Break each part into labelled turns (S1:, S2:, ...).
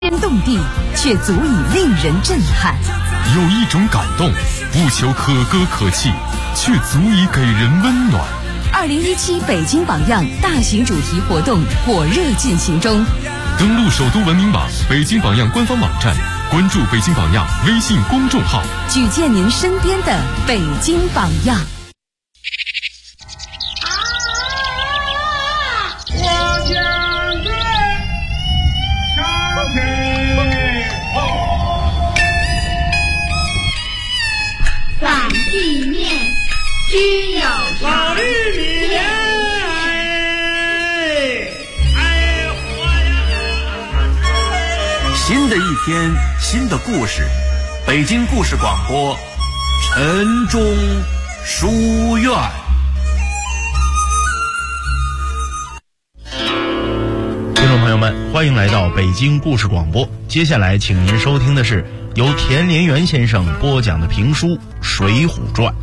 S1: 天动地，却足以令人震撼。
S2: 有一种感动，不求可歌可泣，却足以给人温暖。
S1: 2017北京榜样大型主题活动火热进行中，
S2: 登录首都文明网、北京榜样官方网站，关注北京榜样微信公众号，
S1: 举荐您身边的北京榜样。
S3: 反地面只有
S4: 老绿面，
S5: 新的一天，新的故事，北京故事广播，晨钟书院。
S6: 听众朋友们，欢迎来到北京故事广播。接下来，请您收听的是由田连元先生播讲的评书《水浒传》。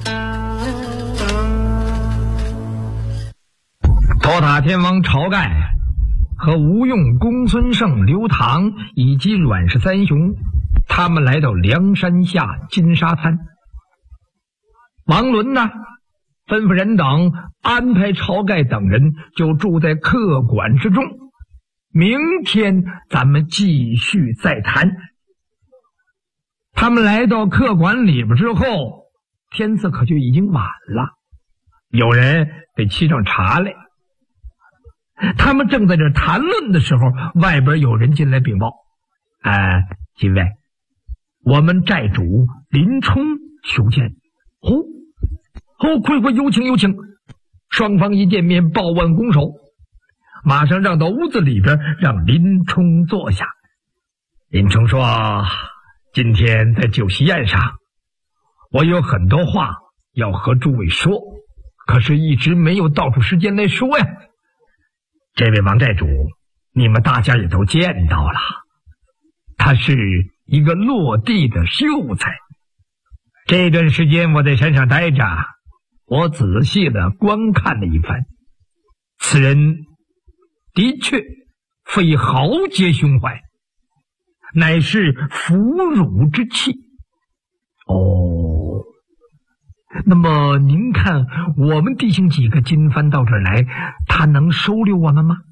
S7: 托塔天王晁盖和吴用、公孙胜、刘唐以及阮氏三雄，他们来到梁山下金沙滩。王伦呢，吩咐人等安排晁盖等人就住在客馆之中，明天咱们继续再谈。他们来到客馆里边之后，天色可就已经晚了，有人给沏上茶来。他们正在这谈论的时候，外边有人进来禀报：几位，我们寨主林冲求见。快有请有请。双方一见面，抱腕拱手，马上让到屋子里边，让林冲坐下。林冲说：今天在酒席宴上，我有很多话要和诸位说，可是一直没有倒出时间来说呀。这位王寨主，你们大家也都见到了，他是一个落地的秀才。这段时间我在山上待着，我仔细的观看了一番，此人的确非豪杰胸怀，乃是腐儒之气。那么您看，我们弟兄几个今番到这儿来，他能收留我们吗？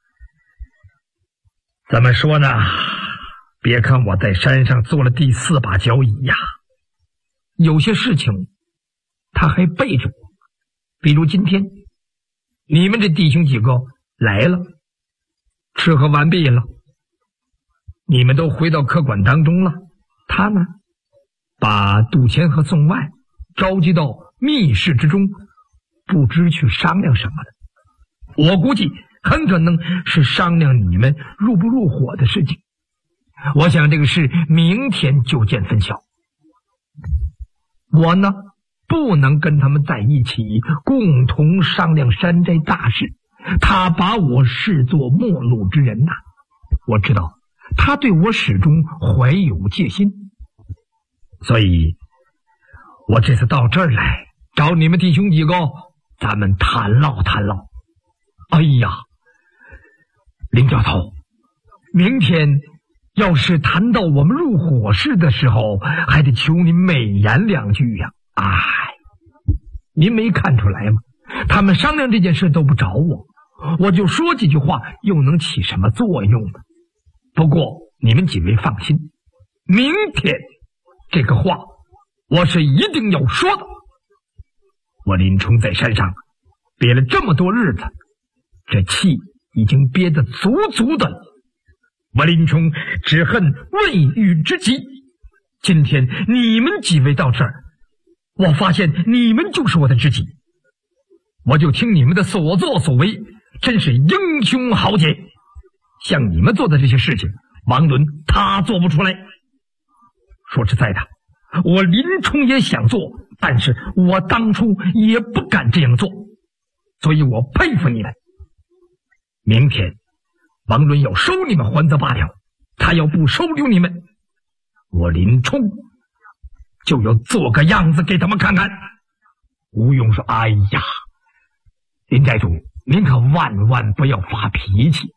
S7: 怎么说呢？别看我在山上做了第4把交椅呀，有些事情他还背着我。比如今天你们这弟兄几个来了，吃喝完毕了，你们都回到客馆当中了，他呢，把杜迁和宋万召集到密室之中，不知去商量什么了。我估计很可能是商量你们入不入伙的事情。我想这个事明天就见分晓。我呢，不能跟他们在一起共同商量山寨大事，他把我视作陌路之人呐。我知道他对我始终怀有戒心，所以我这次到这儿来找你们弟兄几个，咱们谈唠谈唠。哎呀，林教头，明天要是谈到我们入伙事的时候，还得求您美言2句呀。您没看出来吗？他们商量这件事都不找我，我就说几句话，又能起什么作用呢？不过你们几位放心，明天这个话我是一定要说的。我林冲在山上憋了这么多日子，这气已经憋得足足的了。我林冲只恨未遇之急。今天你们几位到这儿，我发现你们就是我的知己，我就听你们的所作所为，真是英雄豪杰。像你们做的这些事情，王伦他做不出来。说实在的，我林冲也想做，但是我当初也不敢这样做，所以我佩服你们。明天王伦要收你们还则罢了，他要不收留你们，我林冲就要做个样子给他们看看。吴用说：哎呀，林寨主，您可万万不要发脾气，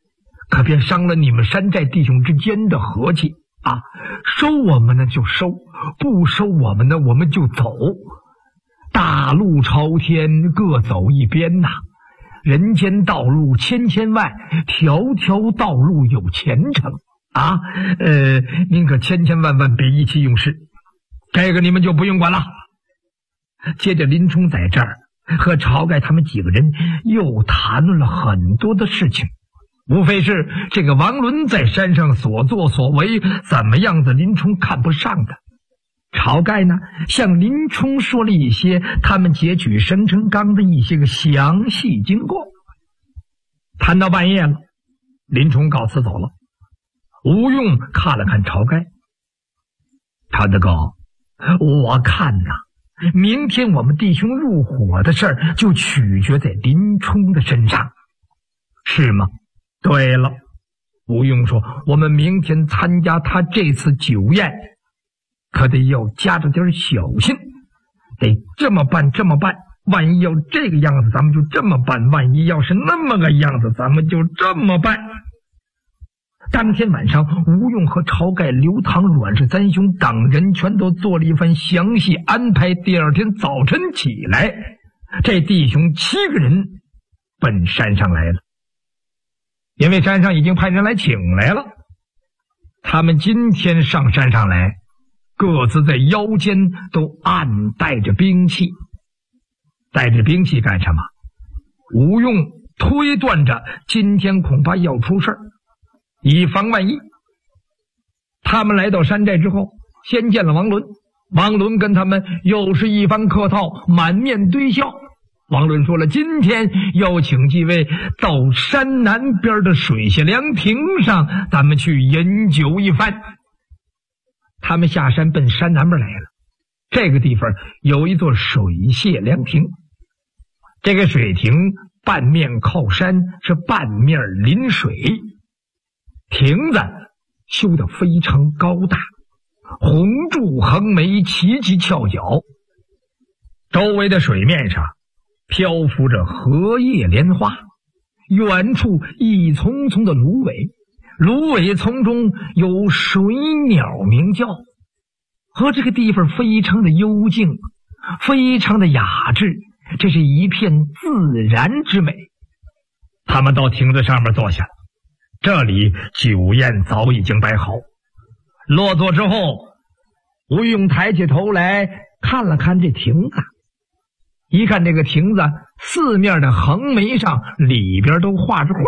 S7: 可别伤了你们山寨弟兄之间的和气啊！收我们呢就收，不收我们呢我们就走。大路朝天，各走一边呐！人间道路千千万，条条道路有前程啊！您可千千万万别意气用事，这个你们就不用管了。接着林冲在这儿和晁盖他们几个人又谈论了很多的事情，无非是这个王伦在山上所作所为怎么样子，林冲看不上的。晁盖呢，向林冲说了一些他们劫取生辰纲的一些个详细经过。谈到半夜了，林冲告辞走了。吴用看了看晁盖，晁大哥，我看呐，明天我们弟兄入伙的事儿就取决在林冲的身上，是吗？对了，吴用说，我们明天参加他这次酒宴，可得要加着点小心，得这么办这么办，万一要这个样子咱们就这么办，万一要是那么个样子咱们就这么办。当天晚上，吴用和晁盖、刘唐、阮氏三兄等人全都做了一番详细安排。第二天早晨起来，这弟兄7个人奔山上来了，因为山上已经派人来请来了。他们今天上山上来，各自在腰间都暗带着兵器。带着兵器干什么？吴用推断着今天恐怕要出事儿，以防万一。他们来到山寨之后，先见了王伦。王伦跟他们又是一番客套，满面堆笑。王伦说了，今天要请几位到山南边的水下凉亭上，咱们去饮酒一番。他们下山奔山南边来了。这个地方有一座水榭凉亭，这个水亭半面靠山，是半面临水。亭子修得非常高大，红柱横眉，奇奇翘角。周围的水面上漂浮着荷叶莲花，远处一丛丛的芦苇，芦苇丛中有水鸟鸣叫，和这个地方非常的幽静，非常的雅致，这是一片自然之美。他们到亭子上面坐下了，这里酒宴早已经摆好。落座之后，吴用抬起头来看了看这亭子，一看这个亭子四面的横眉上里边都画着画。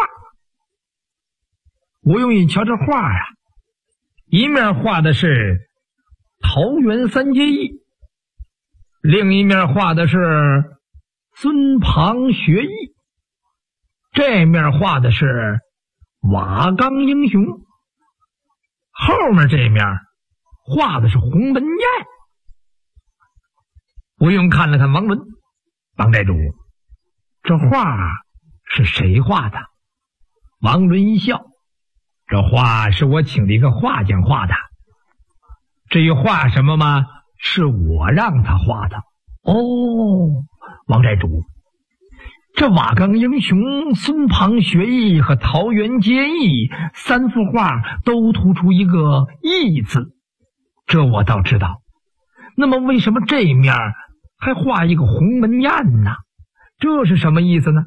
S7: 吴用一瞧这画啊，一面画的是桃园三结义，另一面画的是孙庞学艺，这面画的是瓦岗英雄，后面这面画的是鸿门宴。吴用看了看王伦，王寨主，这画是谁画的？王伦一笑，这画是我请的一个画匠画的。至于画什么吗？是我让他画的。哦，王寨主，这瓦岗英雄、孙庞学艺和桃园结义三幅画都突出一个义字，这我倒知道。那么为什么这面还画一个鸿门宴呢？这是什么意思呢？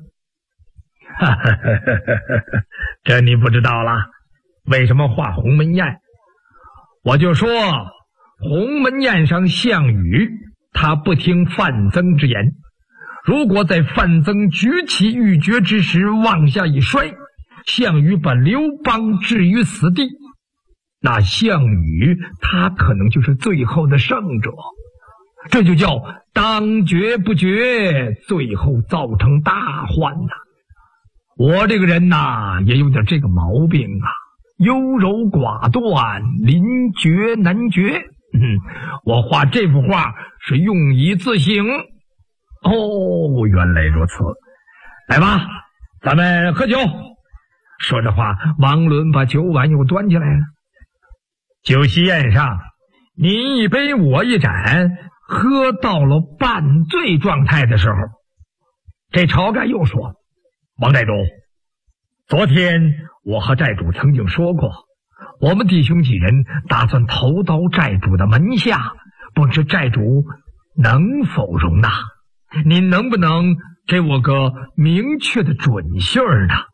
S7: 这你不知道了。为什么画鸿门宴？我就说鸿门宴上项羽他不听范增之言，如果在范增举起玉珏之时往下一摔，项羽把刘邦置于死地，那项羽他可能就是最后的胜者，这就叫当决不决，最后造成大患呐。我这个人呐，也有点这个毛病啊，优柔寡断，临绝难决。我画这幅画是用以自省。哦，原来如此。来吧，咱们喝酒。说着话，王伦把酒碗又端起来了。酒席宴上，你一杯我一盏，喝到了半醉状态的时候，这晁盖又说：王寨主，昨天我和寨主曾经说过，我们弟兄几人打算投到寨主的门下，不知寨主能否容纳？您能不能给我个明确的准信儿呢？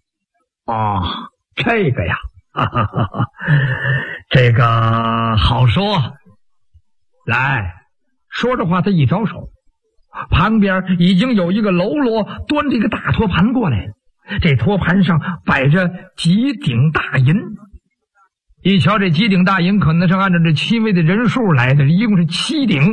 S7: 这个呀，这个好说。来，说着话，他一招手，旁边已经有一个喽啰端着一个大托盘过来了。这托盘上摆着几顶大银，一瞧这几顶大银可能是按照这7位的人数来的，一共是7顶。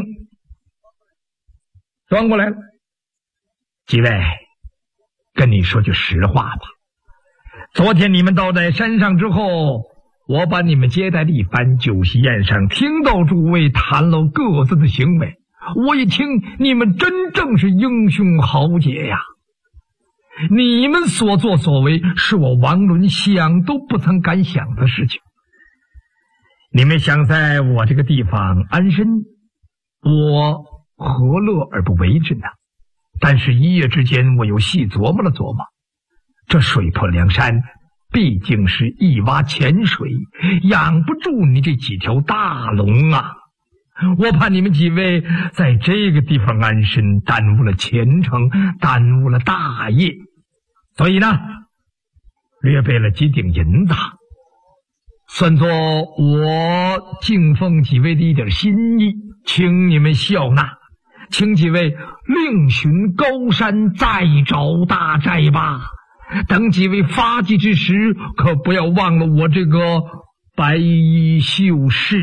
S7: 端过来了，几位，跟你说句实话吧，昨天你们到在山上之后，我把你们接待了一番，酒席宴上听到诸位谈论各自的行为，我一听你们真正是英雄豪杰呀！你们所作所为是我王伦想都不曾敢想的事情。你们想在我这个地方安身，我何乐而不为之呢？但是一夜之间，我又细琢磨了琢磨，这水泊梁山毕竟是一洼浅水，养不住你这几条大龙啊！我怕你们几位在这个地方安身，耽误了前程，耽误了大业，所以呢，略备了几顶银子，算作我敬奉几位的一点心意，请你们笑纳，请几位另寻高山再找大寨吧。等几位发迹之时，可不要忘了我这个白衣秀士。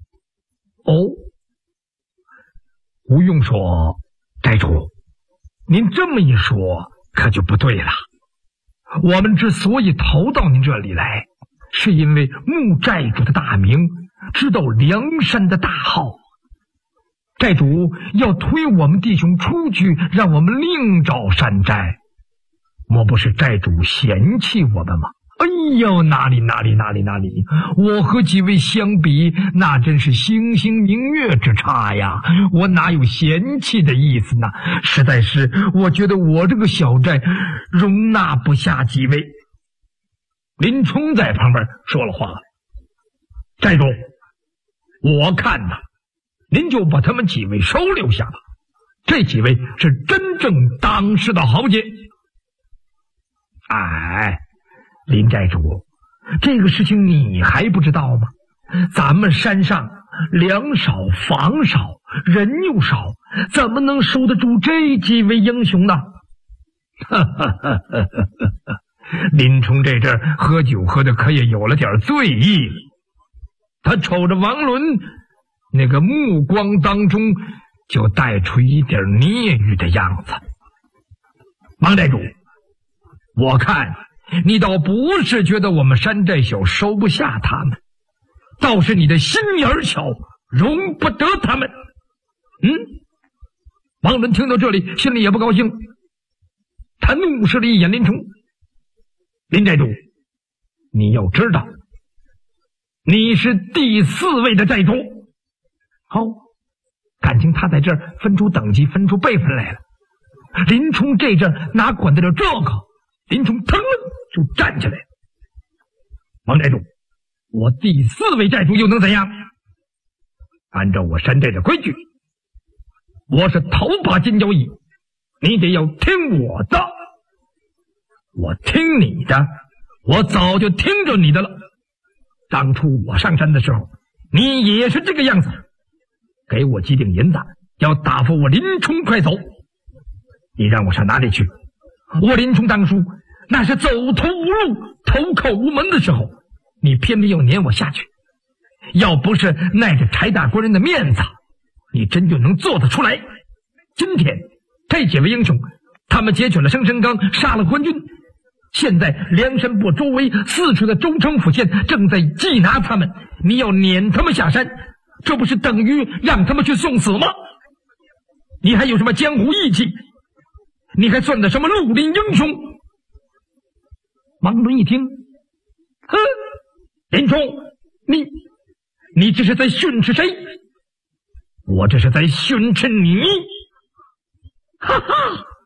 S7: 不用说，寨主，您这么一说可就不对了。我们之所以投到您这里来，是因为慕寨主的大名，知道梁山的大号。寨主要推我们弟兄出去，让我们另找山寨，莫不是寨主嫌弃我们吗？哎呦，哪里！我和几位相比，那真是星星明月之差呀！我哪有嫌弃的意思呢？实在是，我觉得我这个小寨容纳不下几位。林冲在旁边说了话了：“寨主，我看呐，您就把他们几位收留下吧。这几位是真正当世的豪杰。”林寨主，这个事情你还不知道吗？咱们山上粮少房少，人又少，怎么能收得住这几位英雄呢？林冲这阵儿喝酒喝的可也有了点醉意了，他瞅着王伦那个目光当中就带出一点孽欲的样子。王寨主，我看你倒不是觉得我们山寨小收不下他们，倒是你的心眼巧，容不得他们。王伦听到这里，心里也不高兴，他怒视了一眼林冲。林寨主，你要知道，你是第4位的寨主。感情他在这儿分出等级，分出辈分来了。林冲这阵哪管得了这个？林冲腾就站起来了。王寨主，我第4位寨主又能怎样？按照我山寨的规矩，我是头把金交椅，你得要听我的。我听你的，我早就听着你的了。当初我上山的时候，你也是这个样子，给我几顶银子，要打发我林冲快走。你让我上哪里去？我林冲当初那是走投无路，投靠无门的时候，你偏偏要撵我下去。要不是耐着柴大官人的面子，你真就能做得出来。今天这几位英雄，他们劫取了生辰纲，杀了官军，现在梁山泊周围4处的州城府县正在缉拿他们，你要撵他们下山，这不是等于让他们去送死吗？你还有什么江湖义气？你还算得什么绿林英雄？王伦一听，林冲，你这是在训斥谁？我这是在训斥你。哈哈，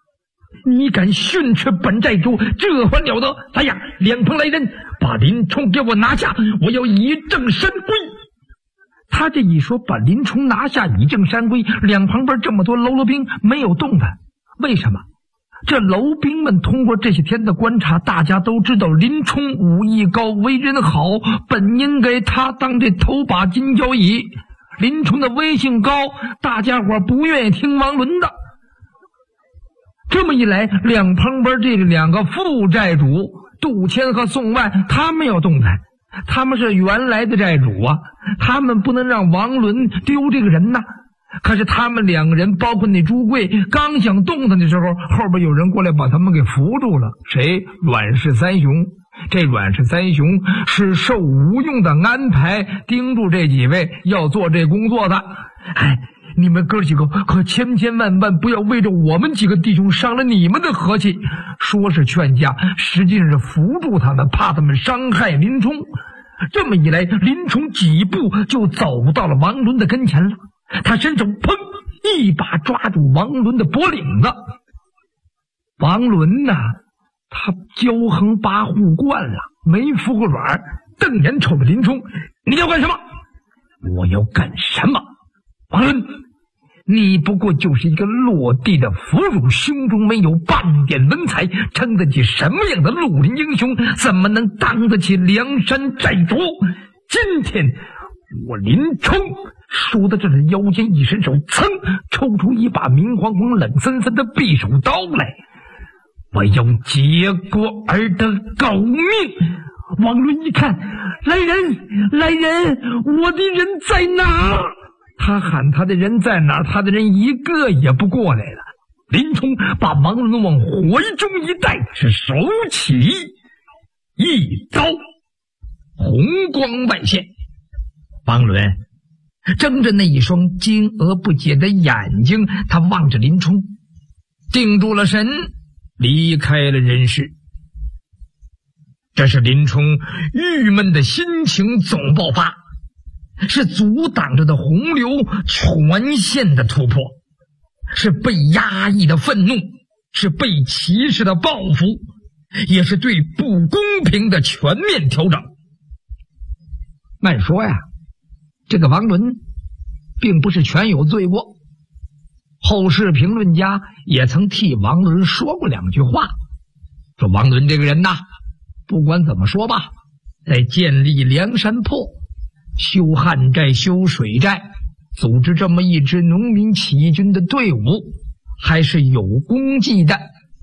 S7: 你敢训斥本寨主，这还了得！哎呀，两旁来人，把林冲给我拿下，我要以正山归。他这一说把林冲拿下以正山归，两旁边这么多喽啰兵没有动弹。为什么？这楼兵们通过这些天的观察，大家都知道林冲武艺高，为人好，本应该他当这头把金交椅。林冲的威信高，大家伙不愿意听王伦的。这么一来，两旁边这两个副寨主杜迁和宋万，他们要动弹，他们是原来的寨主啊，他们不能让王伦丢这个人呐。可是他们两个人，包括那朱贵，刚想动弹的时候，后边有人过来把他们给扶住了。谁？阮氏三雄。这阮氏三雄是受吴用的安排，盯住这几位要做这工作的。哎，你们哥几个可千万不要为着我们几个弟兄伤了你们的和气。说是劝架，实际上是扶住他们，怕他们伤害林冲。这么一来，林冲几步就走到了王伦的跟前了。他伸手砰一把抓住王伦的脖领子。王伦呐，他骄横跋扈惯了，没服过软，瞪眼瞅着林冲：“你要干什么？”“我要干什么？”“王伦，你不过就是一个落地的俘虏，胸中没有半点文采，称得起什么样的绿林英雄？怎么能当得起梁山寨主？今天我林冲说到这里，腰间一伸手，噌抽出一把明晃晃冷森森的匕首刀来，我要结果儿的狗命！王伦一看，来人，我的人在哪？他喊他的人在哪，他的人一个也不过来了。林冲把王伦往怀中一带，是手起一刀，红光外现。王伦睁着那一双惊愕不解的眼睛，他望着林冲，定住了神，离开了人世。这是林冲郁闷的心情总爆发，是阻挡着的洪流全线的突破，是被压抑的愤怒，是被歧视的报复，也是对不公平的全面调整。慢说呀，这个王伦并不是全有罪过，后世评论家也曾替王伦说过两句话，说王伦这个人呐，不管怎么说吧，在建立梁山泊、修旱寨、修水寨，组织这么一支农民起义军的队伍，还是有功绩的。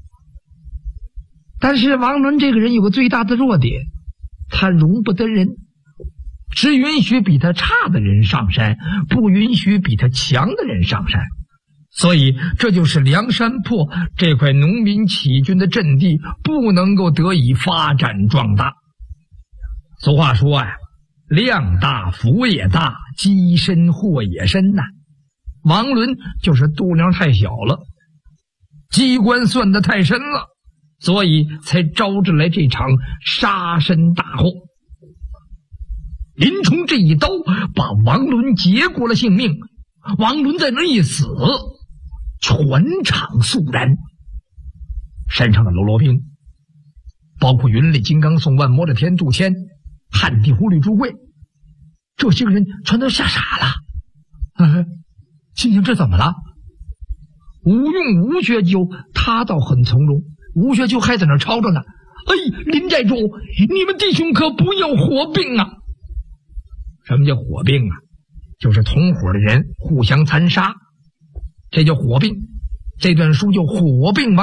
S7: 但是王伦这个人有个最大的弱点，他容不得人，只允许比他差的人上山，不允许比他强的人上山。所以这就是梁山泊这块农民起义军的阵地不能够得以发展壮大。俗话说呀，量大福也大，积深祸也深呐。王伦就是度量太小了，机关算得太深了，所以才招致来这场杀身大祸。林冲这一刀把王伦结过了性命，王伦在那一死，全场肃然。山上的喽啰兵，包括云里金刚、宋万、摸着天、杜迁、汉地狐狸、朱贵，这些个人全都吓傻了。心情这怎么了？吴用、吴学究他倒很从容，吴学究还在那吵着呢。林寨主，你们弟兄可不要火并啊！什么叫火并啊？就是同伙的人互相残杀，这叫火并。这段书叫火并王